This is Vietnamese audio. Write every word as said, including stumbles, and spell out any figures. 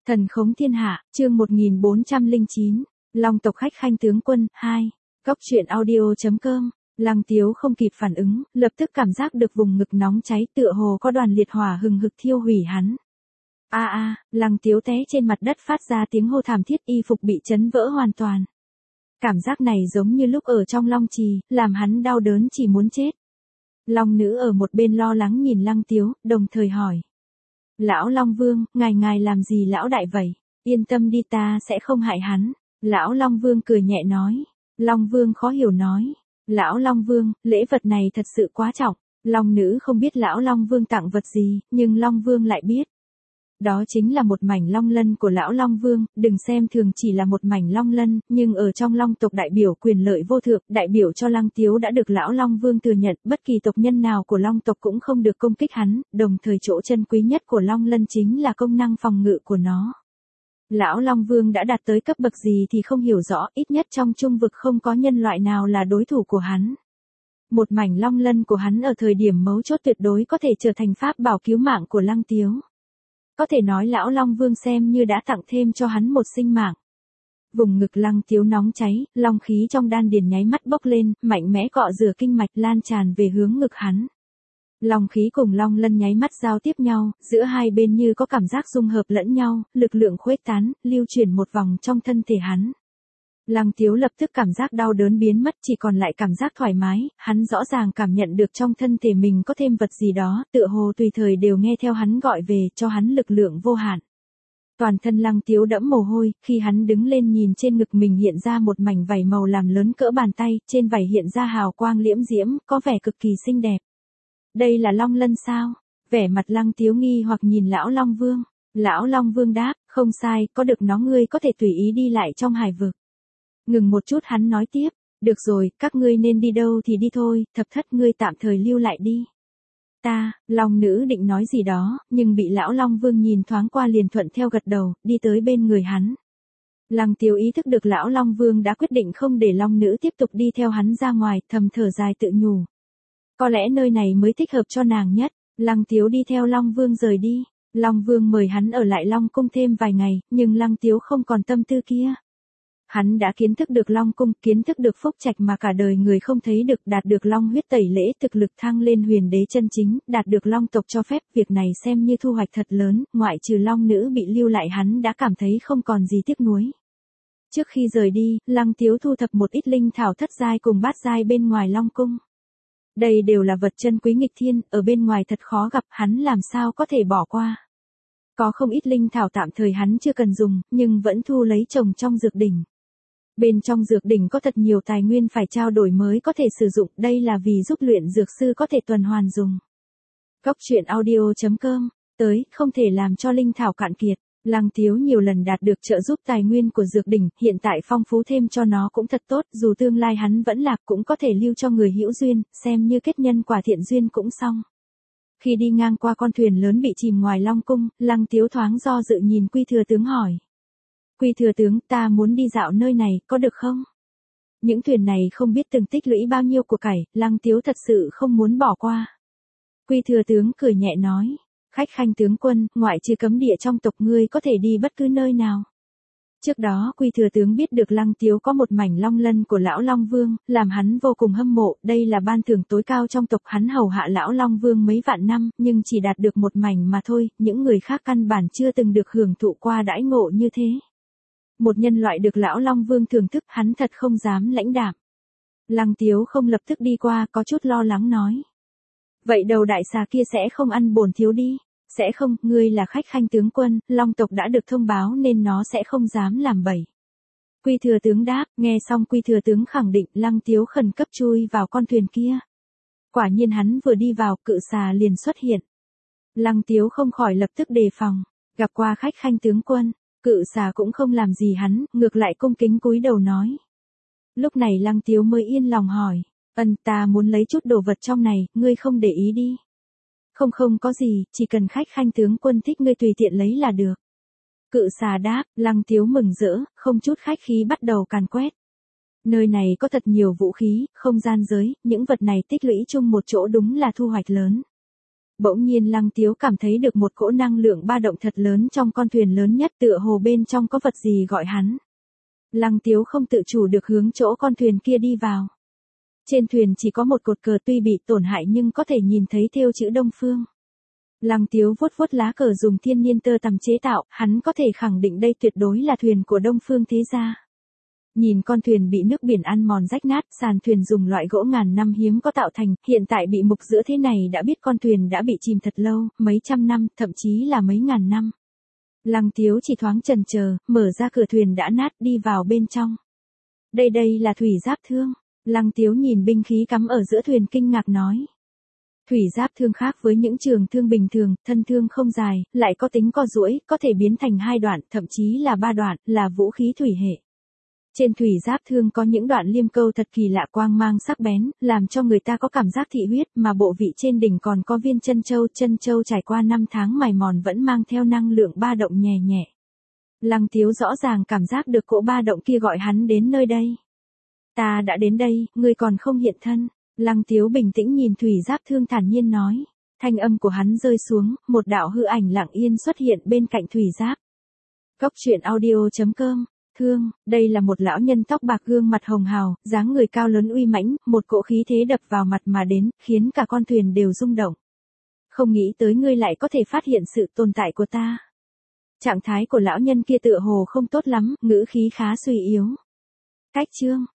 Thần khống thiên hạ, chương một nghìn bốn trăm lẻ chín, Long tộc khách khanh tướng quân, hai. Cóc truyện audio.com, Lăng Tiếu không kịp phản ứng, lập tức cảm giác được vùng ngực nóng cháy tựa hồ có đoàn liệt hỏa hừng hực thiêu hủy hắn. A a, Lăng Tiếu té trên mặt đất phát ra tiếng hô thảm thiết, y phục bị chấn vỡ hoàn toàn. Cảm giác này giống như lúc ở trong Long Trì, làm hắn đau đớn chỉ muốn chết. Long nữ ở một bên lo lắng nhìn Lăng Tiếu, đồng thời hỏi. Lão Long Vương, ngài ngài làm gì lão đại vậy? Yên tâm đi, ta sẽ không hại hắn. Lão Long Vương cười nhẹ nói. Long Vương khó hiểu nói. Lão Long Vương, lễ vật này thật sự quá trọng. Long nữ không biết lão Long Vương tặng vật gì, nhưng Long Vương lại biết. Đó chính là một mảnh long lân của lão Long Vương, đừng xem thường chỉ là một mảnh long lân, nhưng ở trong Long tộc đại biểu quyền lợi vô thượng, đại biểu cho Lăng Tiếu đã được lão Long Vương thừa nhận, bất kỳ tộc nhân nào của Long tộc cũng không được công kích hắn, đồng thời chỗ chân quý nhất của long lân chính là công năng phòng ngự của nó. Lão Long Vương đã đạt tới cấp bậc gì thì không hiểu rõ, ít nhất trong trung vực không có nhân loại nào là đối thủ của hắn. Một mảnh long lân của hắn ở thời điểm mấu chốt tuyệt đối có thể trở thành pháp bảo cứu mạng của Lăng Tiếu. Có thể nói lão Long Vương xem như đã tặng thêm cho hắn một sinh mạng. Vùng ngực Lăng Tiếu nóng cháy, long khí trong đan điền nháy mắt bốc lên, mạnh mẽ cọ rửa kinh mạch lan tràn về hướng ngực hắn. Long khí cùng long lân nháy mắt giao tiếp nhau, giữa hai bên như có cảm giác dung hợp lẫn nhau, lực lượng khuếch tán, lưu chuyển một vòng trong thân thể hắn. Lăng Tiếu lập tức cảm giác đau đớn biến mất, chỉ còn lại cảm giác thoải mái, hắn rõ ràng cảm nhận được trong thân thể mình có thêm vật gì đó, tựa hồ tùy thời đều nghe theo hắn gọi về, cho hắn lực lượng vô hạn. Toàn thân Lăng Tiếu đẫm mồ hôi, khi hắn đứng lên nhìn trên ngực mình hiện ra một mảnh vảy màu làm lớn cỡ bàn tay, trên vảy hiện ra hào quang liễm diễm, có vẻ cực kỳ xinh đẹp. Đây là long lân sao? Vẻ mặt Lăng Tiếu nghi hoặc nhìn lão Long Vương. Lão Long Vương đáp, không sai, có được nó ngươi có thể tùy ý đi lại trong hải vực. Ngừng một chút hắn nói tiếp, được rồi, các ngươi nên đi đâu thì đi thôi, thập thất ngươi tạm thời lưu lại đi. Ta, Long nữ định nói gì đó, nhưng bị lão Long Vương nhìn thoáng qua liền thuận theo gật đầu, đi tới bên người hắn. Lăng Tiếu ý thức được lão Long Vương đã quyết định không để Long nữ tiếp tục đi theo hắn ra ngoài, thầm thở dài tự nhủ. Có lẽ nơi này mới thích hợp cho nàng nhất. Lăng Tiếu đi theo Long Vương rời đi. Long Vương mời hắn ở lại Long cung thêm vài ngày, nhưng Lăng Tiếu không còn tâm tư kia. Hắn đã kiến thức được Long cung, kiến thức được phúc trạch mà cả đời người không thấy được, đạt được Long huyết tẩy lễ, thực lực thăng lên huyền đế chân chính, đạt được Long tộc cho phép, việc này xem như thu hoạch thật lớn, ngoại trừ Long nữ bị lưu lại hắn đã cảm thấy không còn gì tiếc nuối. Trước khi rời đi, Lăng Tiếu thu thập một ít linh thảo thất giai cùng bát giai bên ngoài Long cung. Đây đều là vật chân quý nghịch thiên, ở bên ngoài thật khó gặp, hắn làm sao có thể bỏ qua. Có không ít linh thảo tạm thời hắn chưa cần dùng, nhưng vẫn thu lấy trồng trong dược đỉnh. Bên trong dược đỉnh có thật nhiều tài nguyên phải trao đổi mới có thể sử dụng, đây là vì giúp luyện dược sư có thể tuần hoàn dùng. Cóc truyện audio.com, tới, không thể làm cho linh thảo cạn kiệt. Lăng Tiếu nhiều lần đạt được trợ giúp tài nguyên của dược đỉnh, hiện tại phong phú thêm cho nó cũng thật tốt, dù tương lai hắn vẫn lạc cũng có thể lưu cho người hữu duyên, xem như kết nhân quả thiện duyên cũng xong. Khi đi ngang qua con thuyền lớn bị chìm ngoài Long cung, Lăng Tiếu thoáng do dự nhìn Quy thừa tướng hỏi. Quy thừa tướng, ta muốn đi dạo nơi này, có được không? Những thuyền này không biết từng tích lũy bao nhiêu của cải, Lăng Tiếu thật sự không muốn bỏ qua. Quy thừa tướng cười nhẹ nói. Khách khanh tướng quân, ngoại trừ cấm địa trong tộc ngươi có thể đi bất cứ nơi nào. Trước đó Quy thừa tướng biết được Lăng Tiếu có một mảnh long lân của lão Long Vương, làm hắn vô cùng hâm mộ, đây là ban thưởng tối cao trong tộc, hắn hầu hạ lão Long Vương mấy vạn năm, nhưng chỉ đạt được một mảnh mà thôi, những người khác căn bản chưa từng được hưởng thụ qua đãi ngộ như thế. Một nhân loại được lão Long Vương thưởng thức, hắn thật không dám lãnh đạm. Lăng Tiếu không lập tức đi qua, có chút lo lắng nói. Vậy đầu đại xà kia sẽ không ăn bổn thiếu đi. Sẽ không, ngươi là khách khanh tướng quân, Long tộc đã được thông báo nên nó sẽ không dám làm bậy. Quy thừa tướng đáp, nghe xong Quy thừa tướng khẳng định, Lăng Tiếu khẩn cấp chui vào con thuyền kia. Quả nhiên hắn vừa đi vào, cự xà liền xuất hiện. Lăng Tiếu không khỏi lập tức đề phòng, gặp qua khách khanh tướng quân, cự xà cũng không làm gì hắn, ngược lại cung kính cúi đầu nói. Lúc này Lăng Tiếu mới yên lòng hỏi, ân ta muốn lấy chút đồ vật trong này, ngươi không để ý đi. Không không có gì, chỉ cần khách khanh tướng quân thích ngươi tùy tiện lấy là được. Cự xà đáp, Lăng Tiếu mừng rỡ, không chút khách khí bắt đầu càn quét. Nơi này có thật nhiều vũ khí, không gian giới, những vật này tích lũy chung một chỗ đúng là thu hoạch lớn. Bỗng nhiên Lăng Tiếu cảm thấy được một cỗ năng lượng ba động thật lớn trong con thuyền lớn nhất, tựa hồ bên trong có vật gì gọi hắn. Lăng Tiếu không tự chủ được hướng chỗ con thuyền kia đi vào. Trên thuyền chỉ có một cột cờ tuy bị tổn hại nhưng có thể nhìn thấy thêu chữ Đông Phương. Lăng Tiếu vuốt vuốt lá cờ dùng thiên niên tơ tằm chế tạo, hắn có thể khẳng định đây tuyệt đối là thuyền của Đông Phương thế gia. Nhìn con thuyền bị nước biển ăn mòn rách nát, sàn thuyền dùng loại gỗ ngàn năm hiếm có tạo thành, hiện tại bị mục giữa thế này đã biết con thuyền đã bị chìm thật lâu, mấy trăm năm, thậm chí là mấy ngàn năm. Lăng Tiếu chỉ thoáng chần chờ, mở ra cửa thuyền đã nát đi vào bên trong. Đây đây là thủy giáp thương. Lăng Tiếu nhìn binh khí cắm ở giữa thuyền kinh ngạc nói. Thủy giáp thương khác với những trường thương bình thường, thân thương không dài, lại có tính co duỗi, có thể biến thành hai đoạn, thậm chí là ba đoạn, là vũ khí thủy hệ. Trên thủy giáp thương có những đoạn liêm câu thật kỳ lạ quang mang sắc bén, làm cho người ta có cảm giác thị huyết, mà bộ vị trên đỉnh còn có viên chân châu, chân châu trải qua năm tháng mài mòn vẫn mang theo năng lượng ba động nhẹ nhẹ. Lăng Tiếu rõ ràng cảm giác được cỗ ba động kia gọi hắn đến nơi đây. Ta đã đến đây, ngươi còn không hiện thân. Lăng Tiếu bình tĩnh nhìn thủy giáp thương thản nhiên nói. Thanh âm của hắn rơi xuống, một đạo hư ảnh lặng yên xuất hiện bên cạnh thủy giáp. Cốc truyện audio chấm com. Thương, đây là một lão nhân tóc bạc gương mặt hồng hào, dáng người cao lớn uy mãnh, một cỗ khí thế đập vào mặt mà đến, khiến cả con thuyền đều rung động. Không nghĩ tới ngươi lại có thể phát hiện sự tồn tại của ta. Trạng thái của lão nhân kia tựa hồ không tốt lắm, ngữ khí khá suy yếu. Cách chương.